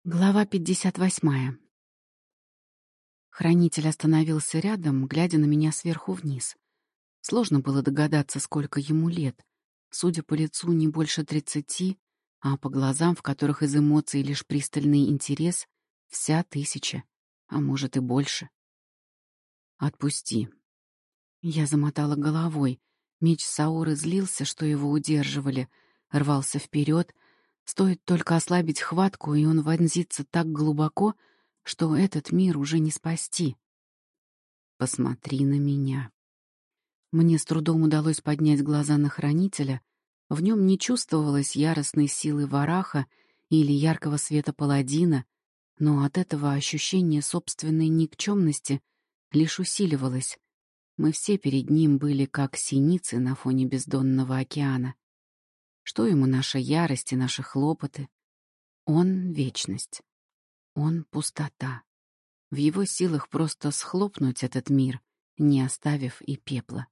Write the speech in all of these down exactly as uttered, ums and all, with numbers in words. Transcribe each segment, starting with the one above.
Глава пятьдесят восьмая. Хранитель остановился рядом, глядя на меня сверху вниз. Сложно было догадаться, сколько ему лет. Судя по лицу, не больше тридцати, а по глазам, в которых из эмоций лишь пристальный интерес, вся тысяча, а может и больше. «Отпусти». Я замотала головой. Меч Саоры злился, что его удерживали, рвался вперед. Стоит только ослабить хватку, и он вонзится так глубоко, что этот мир уже не спасти. Посмотри на меня. Мне с трудом удалось поднять глаза на хранителя. В нем не чувствовалось яростной силы вараха или яркого света паладина, но от этого ощущение собственной никчемности лишь усиливалось. Мы все перед ним были как синицы на фоне бездонного океана. Что ему наша ярость и наши хлопоты? Он — вечность. Он — пустота. В его силах просто схлопнуть этот мир, не оставив и пепла.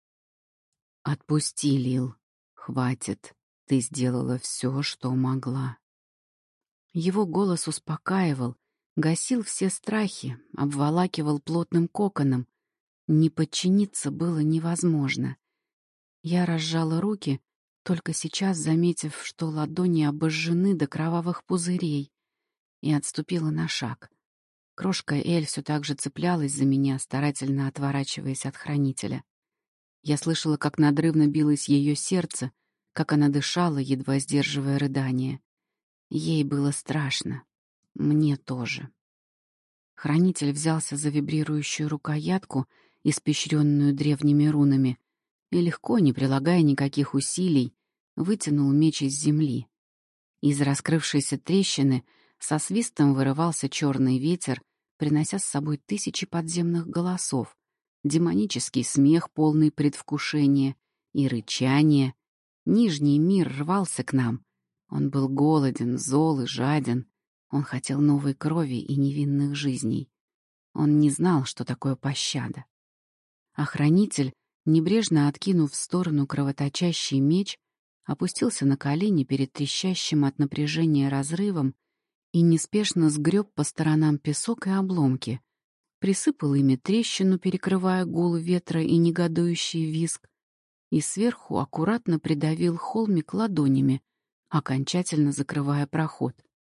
«Отпусти, Лил. Хватит. Ты сделала все, что могла». Его голос успокаивал, гасил все страхи, обволакивал плотным коконом. Не подчиниться было невозможно. Я разжала руки, только сейчас заметив, что ладони обожжены до кровавых пузырей, и отступила на шаг. Крошка Эль все так же цеплялась за меня, старательно отворачиваясь от хранителя. Я слышала, как надрывно билось ее сердце, как она дышала, едва сдерживая рыдание. Ей было страшно. Мне тоже. Хранитель взялся за вибрирующую рукоятку, испещренную древними рунами, и легко, не прилагая никаких усилий, вытянул меч из земли. Из раскрывшейся трещины со свистом вырывался черный ветер, принося с собой тысячи подземных голосов, демонический смех, полный предвкушения, и рычание. Нижний мир рвался к нам. Он был голоден, зол и жаден. Он хотел новой крови и невинных жизней. Он не знал, что такое пощада. А хранитель, небрежно откинув в сторону кровоточащий меч, опустился на колени перед трещащим от напряжения разрывом и неспешно сгреб по сторонам песок и обломки, присыпал ими трещину, перекрывая гул ветра и негодующий визг, и сверху аккуратно придавил холмик ладонями, окончательно закрывая проход.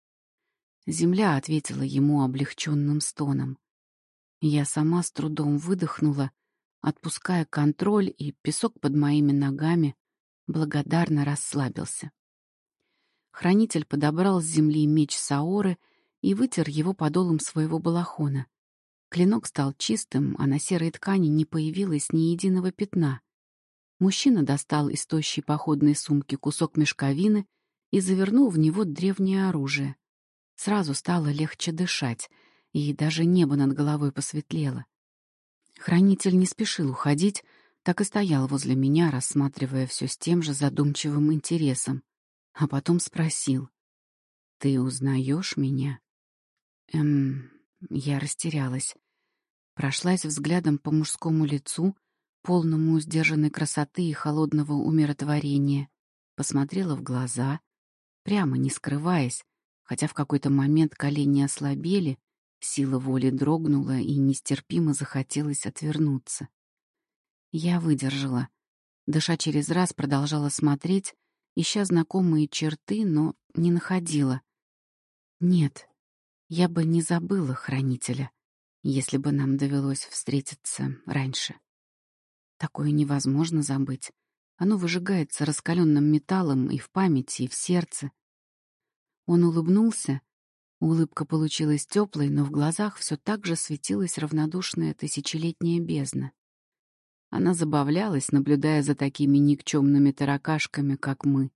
Земля ответила ему облегченным стоном. Я сама с трудом выдохнула, отпуская контроль, и песок под моими ногами благодарно расслабился. Хранитель подобрал с земли меч Саоры и вытер его подолом своего балахона. Клинок стал чистым, а на серой ткани не появилось ни единого пятна. Мужчина достал из тощей походной сумки кусок мешковины и завернул в него древнее оружие. Сразу стало легче дышать, и даже небо над головой посветлело. Хранитель не спешил уходить, так и стоял возле меня, рассматривая все с тем же задумчивым интересом, а потом спросил: «Ты узнаешь меня?» Эм... Я растерялась. Прошлась взглядом по мужскому лицу, полному сдержанной красоты и холодного умиротворения, посмотрела в глаза, прямо не скрываясь, хотя в какой-то момент колени ослабели, сила воли дрогнула и нестерпимо захотелось отвернуться. Я выдержала. Дыша через раз, продолжала смотреть, ища знакомые черты, но не находила. Нет, я бы не забыла хранителя, если бы нам довелось встретиться раньше. Такое невозможно забыть. Оно выжигается раскаленным металлом и в памяти, и в сердце. Он улыбнулся. Улыбка получилась теплой, но в глазах все так же светилась равнодушная тысячелетняя бездна. Она забавлялась, наблюдая за такими никчемными таракашками, как мы.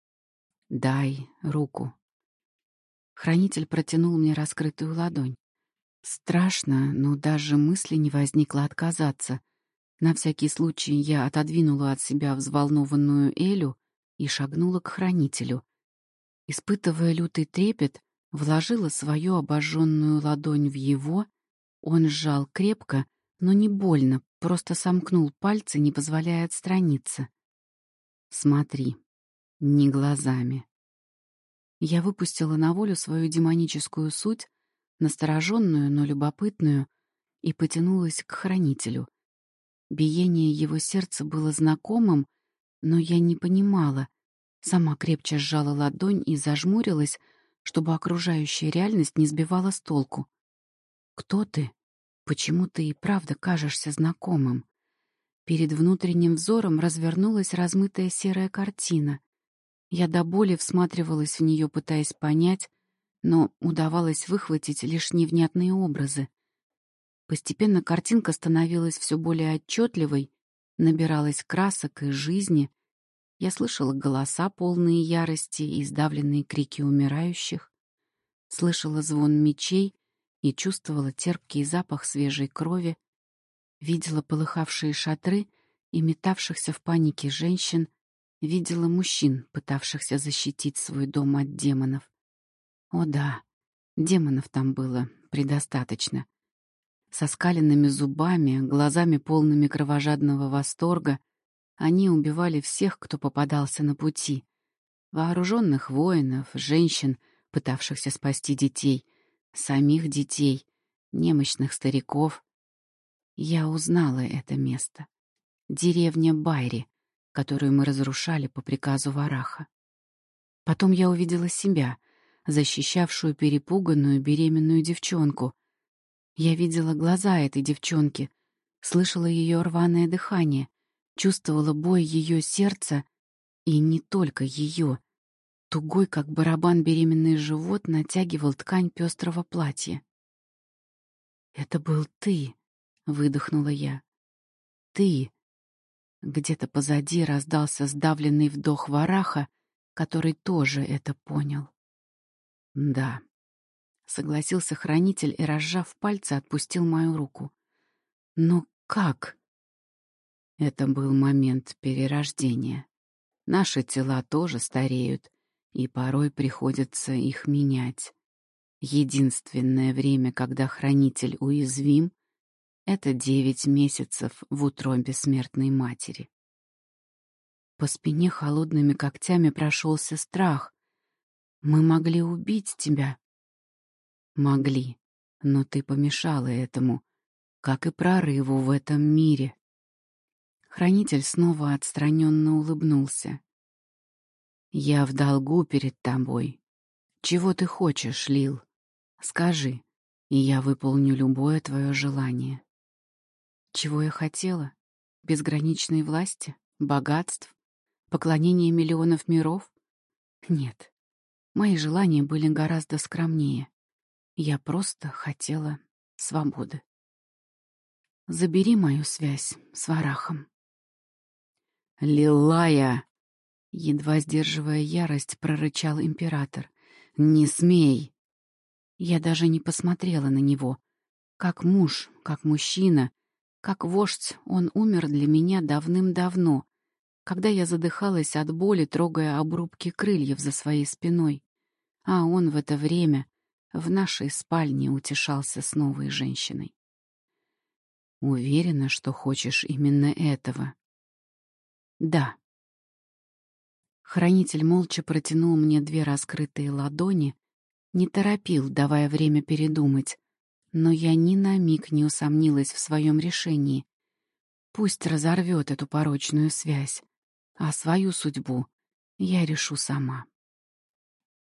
«Дай руку». Хранитель протянул мне раскрытую ладонь. Страшно, но даже мысли не возникло отказаться. На всякий случай я отодвинула от себя взволнованную Элю и шагнула к хранителю. Испытывая лютый трепет, вложила свою обожженную ладонь в его. Он сжал крепко, но не больно, просто сомкнул пальцы, не позволяя отстраниться. «Смотри, не глазами». Я выпустила на волю свою демоническую суть, настороженную, но любопытную, и потянулась к хранителю. Биение его сердца было знакомым, но я не понимала. Сама крепче сжала ладонь и зажмурилась, чтобы окружающая реальность не сбивала с толку. «Кто ты? Почему ты и правда кажешься знакомым?» Перед внутренним взором развернулась размытая серая картина. Я до боли всматривалась в нее, пытаясь понять, но удавалось выхватить лишь невнятные образы. Постепенно картинка становилась все более отчетливой, набиралась красок и жизни. Я слышала голоса, полные ярости и сдавленные крики умирающих, слышала звон мечей и чувствовала терпкий запах свежей крови, видела полыхавшие шатры и метавшихся в панике женщин, видела мужчин, пытавшихся защитить свой дом от демонов. О да, демонов там было предостаточно. Со скаленными зубами, глазами полными кровожадного восторга, они убивали всех, кто попадался на пути. Вооруженных воинов, женщин, пытавшихся спасти детей, самих детей, немощных стариков. Я узнала это место. Деревня Байри, которую мы разрушали по приказу Вараха. Потом я увидела себя, защищавшую перепуганную беременную девчонку. Я видела глаза этой девчонки, слышала ее рваное дыхание, чувствовала бой ее сердца, и не только ее. Тугой, как барабан, беременный живот натягивал ткань пестрого платья. «Это был ты», — выдохнула я. «Ты». Где-то позади раздался сдавленный вдох Вараха, который тоже это понял. «Да», — согласился хранитель и, разжав пальцы, отпустил мою руку. «Но как?» Это был момент перерождения. Наши тела тоже стареют, и порой приходится их менять. Единственное время, когда хранитель уязвим, — это девять месяцев в утробе смертной матери. По спине холодными когтями прошелся страх. «Мы могли убить тебя». «Могли, но ты помешала этому, как и прорыву в этом мире». Хранитель снова отстраненно улыбнулся. «Я в долгу перед тобой. Чего ты хочешь, Лил? Скажи, и я выполню любое твое желание». Чего я хотела? Безграничной власти? Богатств? Поклонения миллионов миров? Нет, мои желания были гораздо скромнее. Я просто хотела свободы. Забери мою связь с Варахом. «Лилая!» — едва сдерживая ярость, прорычал император. «Не смей!» Я даже не посмотрела на него. Как муж, как мужчина, как вождь, он умер для меня давным-давно, когда я задыхалась от боли, трогая обрубки крыльев за своей спиной. А он в это время в нашей спальне утешался с новой женщиной. «Уверена, что хочешь именно этого?» «Да». Хранитель молча протянул мне две раскрытые ладони, не торопил, давая время передумать, но я ни на миг не усомнилась в своем решении. Пусть разорвет эту порочную связь, а свою судьбу я решу сама.